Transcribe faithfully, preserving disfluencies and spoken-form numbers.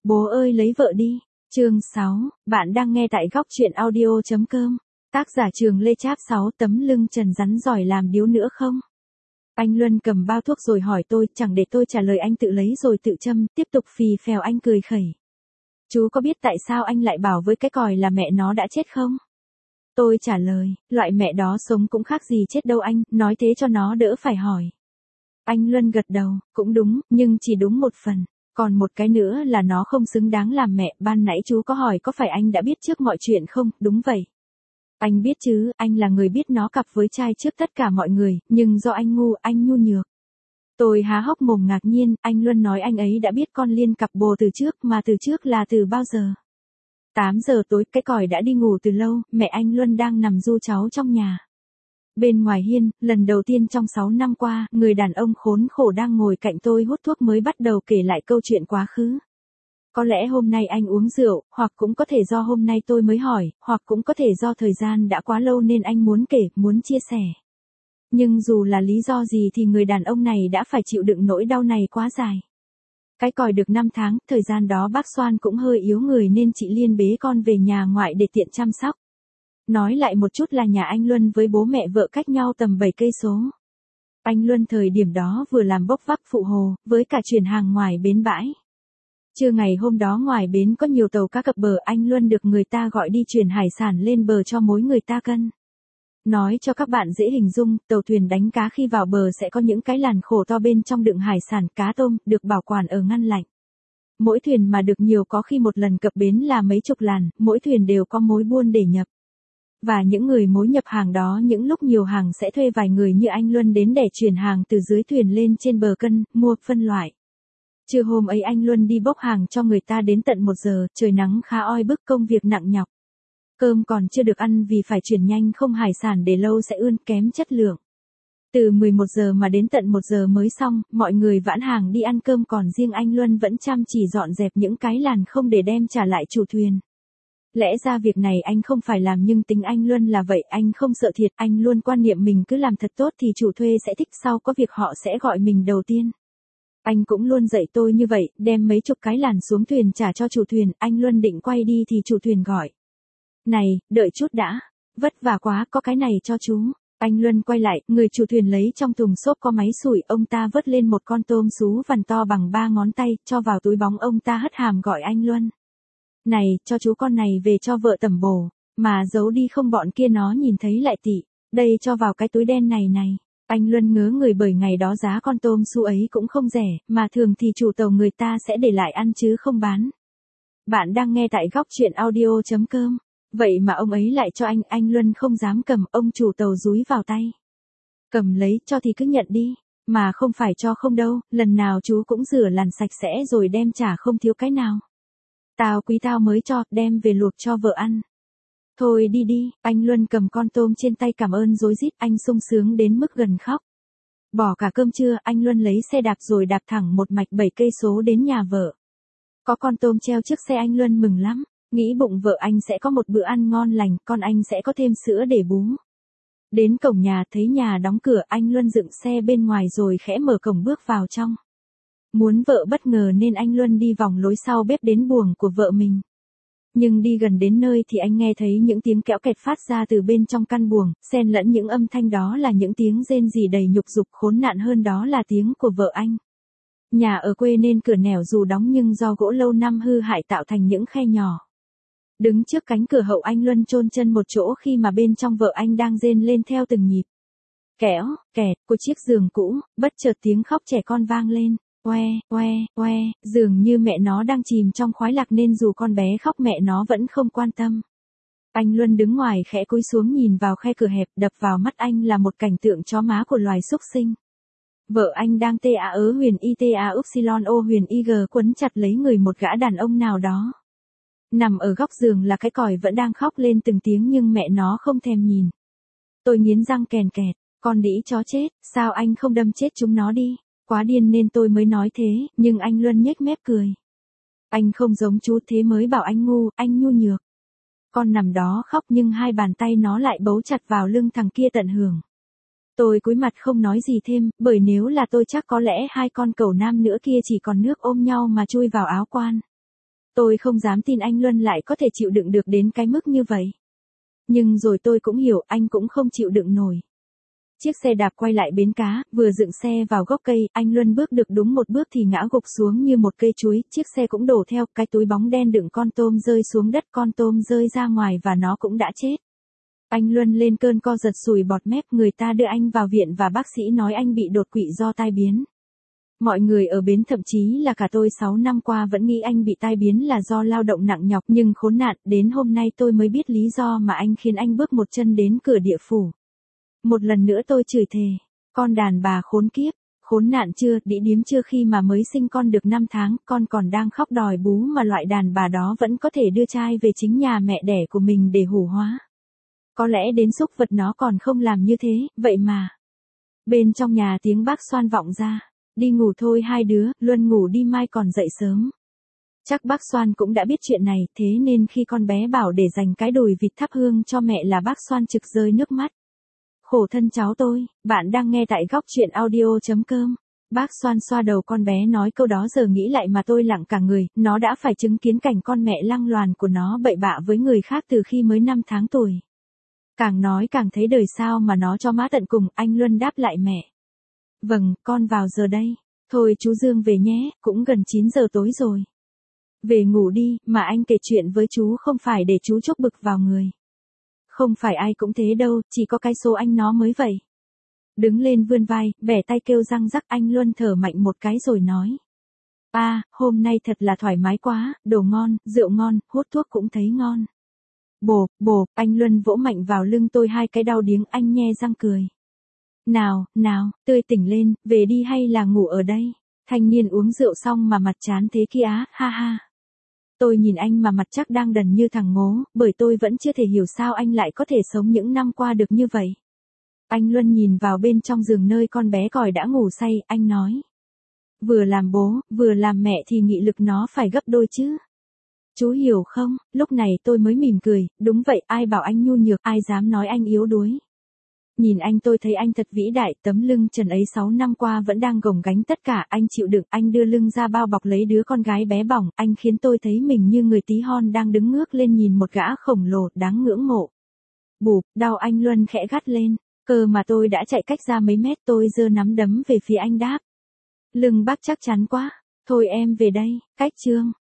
Bố ơi lấy vợ đi. Chương sáu, bạn đang nghe tại góc truyện audio.com. Tác giả Trường Lê Tráp sáu tấm lưng trần rắn giỏi làm điếu nữa không? Anh Luân cầm bao thuốc rồi hỏi tôi, chẳng để tôi trả lời anh tự lấy rồi tự châm, tiếp tục phì phèo. Anh cười khẩy. Chú có biết tại sao anh lại bảo với cái còi là mẹ nó đã chết không? Tôi trả lời, loại mẹ đó sống cũng khác gì chết đâu anh, nói thế cho nó đỡ phải hỏi. Anh Luân gật đầu, cũng đúng, nhưng chỉ đúng một phần. Còn một cái nữa là nó không xứng đáng làm mẹ. Ban nãy chú có hỏi có phải anh đã biết trước mọi chuyện không? Đúng vậy. Anh biết chứ, anh là người biết nó cặp với trai trước tất cả mọi người, nhưng do anh ngu, anh nhu nhược. Tôi há hốc mồm ngạc nhiên, anh Luân nói anh ấy đã biết con Liên cặp bồ từ trước, mà từ trước là từ bao giờ? tám giờ tối, cái còi đã đi ngủ từ lâu, mẹ anh Luân đang nằm ru cháu trong nhà. Bên ngoài hiên, lần đầu tiên trong sáu năm qua, người đàn ông khốn khổ đang ngồi cạnh tôi hút thuốc mới bắt đầu kể lại câu chuyện quá khứ. Có lẽ hôm nay anh uống rượu, hoặc cũng có thể do hôm nay tôi mới hỏi, hoặc cũng có thể do thời gian đã quá lâu nên anh muốn kể, muốn chia sẻ. Nhưng dù là lý do gì thì người đàn ông này đã phải chịu đựng nỗi đau này quá dài. Cái còi được năm tháng, thời gian đó bác Soan cũng hơi yếu người nên chị Liên bế con về nhà ngoại để tiện chăm sóc. Nói lại một chút là nhà anh Luân với bố mẹ vợ cách nhau tầm bảy cây số. Anh Luân thời điểm đó vừa làm bốc vác phụ hồ, với cả chuyển hàng ngoài bến bãi. Trưa ngày hôm đó ngoài bến có nhiều tàu cá cập bờ, anh Luân được người ta gọi đi chuyển hải sản lên bờ cho mỗi người ta cân. Nói cho các bạn dễ hình dung, tàu thuyền đánh cá khi vào bờ sẽ có những cái làn khổ to bên trong đựng hải sản, cá tôm, được bảo quản ở ngăn lạnh. Mỗi thuyền mà được nhiều có khi một lần cập bến là mấy chục làn, mỗi thuyền đều có mối buôn để nhập. Và những người mối nhập hàng đó những lúc nhiều hàng sẽ thuê vài người như anh Luân đến để chuyển hàng từ dưới thuyền lên trên bờ cân, mua, phân loại. Trưa hôm ấy anh Luân đi bốc hàng cho người ta đến tận một giờ, trời nắng khá oi bức, công việc nặng nhọc. Cơm còn chưa được ăn vì phải chuyển nhanh, không hải sản để lâu sẽ ươn, kém chất lượng. Từ mười một giờ mà đến tận một giờ mới xong, mọi người vãn hàng đi ăn cơm còn riêng anh Luân vẫn chăm chỉ dọn dẹp những cái làn không để đem trả lại chủ thuyền. Lẽ ra việc này anh không phải làm nhưng tính anh Luân là vậy, anh không sợ thiệt, anh luôn quan niệm mình cứ làm thật tốt thì chủ thuê sẽ thích, sau có việc họ sẽ gọi mình đầu tiên. Anh cũng luôn dạy tôi như vậy, đem mấy chục cái làn xuống thuyền trả cho chủ thuyền, anh Luân định quay đi thì chủ thuyền gọi. Này, đợi chút đã, vất vả quá, có cái này cho chú. Anh Luân quay lại, người chủ thuyền lấy trong thùng xốp có máy sủi, ông ta vớt lên một con tôm sú vằn to bằng ba ngón tay, cho vào túi bóng, ông ta hất hàm gọi anh Luân. Này, cho chú con này về cho vợ tẩm bổ, mà giấu đi không bọn kia nó nhìn thấy lại tị, đây cho vào cái túi đen này này. Anh Luân ngớ người bởi ngày đó giá con tôm sú ấy cũng không rẻ, mà thường thì chủ tàu người ta sẽ để lại ăn chứ không bán. Bạn đang nghe tại góc truyện audio.com. Vậy mà ông ấy lại cho anh, anh Luân không dám cầm, ông chủ tàu dúi vào tay. Cầm lấy, cho thì cứ nhận đi, mà không phải cho không đâu, lần nào chú cũng rửa làn sạch sẽ rồi đem trả không thiếu cái nào. Tao quý tao mới cho, đem về luộc cho vợ ăn. Thôi đi đi, anh Luân cầm con tôm trên tay cảm ơn rối rít, anh sung sướng đến mức gần khóc. Bỏ cả cơm trưa, anh Luân lấy xe đạp rồi đạp thẳng một mạch bảy cây số đến nhà vợ. Có con tôm treo trước xe anh Luân mừng lắm, nghĩ bụng vợ anh sẽ có một bữa ăn ngon lành, con anh sẽ có thêm sữa để bú. Đến cổng nhà thấy nhà đóng cửa, anh Luân dựng xe bên ngoài rồi khẽ mở cổng bước vào trong. Muốn vợ bất ngờ nên anh Luân đi vòng lối sau bếp đến buồng của vợ mình. Nhưng đi gần đến nơi thì anh nghe thấy những tiếng kẽo kẹt phát ra từ bên trong căn buồng, xen lẫn những âm thanh đó là những tiếng rên rỉ đầy nhục dục, khốn nạn hơn đó là tiếng của vợ anh. Nhà ở quê nên cửa nẻo dù đóng nhưng do gỗ lâu năm hư hại tạo thành những khe nhỏ. Đứng trước cánh cửa hậu anh Luân chôn chân một chỗ khi mà bên trong vợ anh đang rên lên theo từng nhịp. Kẽo, kẹt, của chiếc giường cũ, bất chợt tiếng khóc trẻ con vang lên. Oe, oe, oe, dường như mẹ nó đang chìm trong khoái lạc nên dù con bé khóc mẹ nó vẫn không quan tâm. Anh Luân đứng ngoài khẽ cúi xuống nhìn vào khe cửa hẹp, đập vào mắt anh là một cảnh tượng chó má của loài súc sinh. Vợ anh đang tê a ớ huyền y tê a upsilon o huyền y g quấn chặt lấy người một gã đàn ông nào đó. Nằm ở góc giường là cái còi vẫn đang khóc lên từng tiếng nhưng mẹ nó không thèm nhìn. Tôi nghiến răng kèn kẹt, con đĩ chó chết, sao anh không đâm chết chúng nó đi? Quá điên nên tôi mới nói thế, nhưng anh Luân nhếch mép cười. Anh không giống chú thế mới bảo anh ngu, anh nhu nhược. Con nằm đó khóc nhưng hai bàn tay nó lại bấu chặt vào lưng thằng kia tận hưởng. Tôi cúi mặt không nói gì thêm, bởi nếu là tôi chắc có lẽ hai con cẩu nam nữa kia chỉ còn nước ôm nhau mà chui vào áo quan. Tôi không dám tin anh Luân lại có thể chịu đựng được đến cái mức như vậy. Nhưng rồi tôi cũng hiểu anh cũng không chịu đựng nổi. Chiếc xe đạp quay lại bến cá, vừa dựng xe vào gốc cây, anh Luân bước được đúng một bước thì ngã gục xuống như một cây chuối, chiếc xe cũng đổ theo, cái túi bóng đen đựng con tôm rơi xuống đất, con tôm rơi ra ngoài và nó cũng đã chết. Anh Luân lên cơn co giật sùi bọt mép, người ta đưa anh vào viện và bác sĩ nói anh bị đột quỵ do tai biến. Mọi người ở bến thậm chí là cả tôi sáu năm qua vẫn nghĩ anh bị tai biến là do lao động nặng nhọc, nhưng khốn nạn, đến hôm nay tôi mới biết lý do mà anh khiến anh bước một chân đến cửa địa phủ. Một lần nữa tôi chửi thề, con đàn bà khốn kiếp, khốn nạn chưa, đĩ điếm chưa, khi mà mới sinh con được năm tháng, con còn đang khóc đòi bú mà loại đàn bà đó vẫn có thể đưa trai về chính nhà mẹ đẻ của mình để hủ hóa. Có lẽ đến súc vật nó còn không làm như thế, vậy mà. Bên trong nhà tiếng bác Xoan vọng ra, đi ngủ thôi hai đứa, Luân ngủ đi mai còn dậy sớm. Chắc bác Xoan cũng đã biết chuyện này, thế nên khi con bé bảo để dành cái đùi vịt thắp hương cho mẹ là bác Xoan trực rơi nước mắt. Khổ thân cháu tôi, bạn đang nghe tại góc truyện audio.com. Bác Xoan xoa đầu con bé nói câu đó, giờ nghĩ lại mà tôi lặng cả người, nó đã phải chứng kiến cảnh con mẹ lăng loàn của nó bậy bạ với người khác từ khi mới năm tháng tuổi. Càng nói càng thấy đời sao mà nó cho má tận cùng, anh Luân đáp lại mẹ. Vâng, con vào giờ đây. Thôi chú Dương về nhé, cũng gần chín giờ tối rồi. Về ngủ đi, mà anh kể chuyện với chú không phải để chú chốc bực vào người. Không phải ai cũng thế đâu, chỉ có cái số anh nó mới vậy. Đứng lên vươn vai, bẻ tay kêu răng rắc, anh Luân thở mạnh một cái rồi nói. À, hôm nay thật là thoải mái quá, đồ ngon, rượu ngon, hút thuốc cũng thấy ngon. Bộp, bộp, anh Luân vỗ mạnh vào lưng tôi hai cái đau điếng, anh nhe răng cười. Nào, nào, tươi tỉnh lên, về đi hay là ngủ ở đây? Thanh niên uống rượu xong mà mặt chán thế kia á, ha ha. Tôi nhìn anh mà mặt chắc đang đần như thằng ngố, bởi tôi vẫn chưa thể hiểu sao anh lại có thể sống những năm qua được như vậy. Anh Luân nhìn vào bên trong giường nơi con bé còi đã ngủ say, anh nói. Vừa làm bố, vừa làm mẹ thì nghị lực nó phải gấp đôi chứ. Chú hiểu không, lúc này tôi mới mỉm cười, đúng vậy, ai bảo anh nhu nhược, ai dám nói anh yếu đuối. Nhìn anh tôi thấy anh thật vĩ đại, tấm lưng trần ấy sáu năm qua vẫn đang gồng gánh tất cả, anh chịu đựng, anh đưa lưng ra bao bọc lấy đứa con gái bé bỏng, anh khiến tôi thấy mình như người tí hon đang đứng ngước lên nhìn một gã khổng lồ đáng ngưỡng mộ. Bụp, đau, anh Luân khẽ gắt lên, cơ mà tôi đã chạy cách ra mấy mét, tôi giơ nắm đấm về phía anh đáp. Lưng bác chắc chắn quá, thôi em về đây, cách Trương.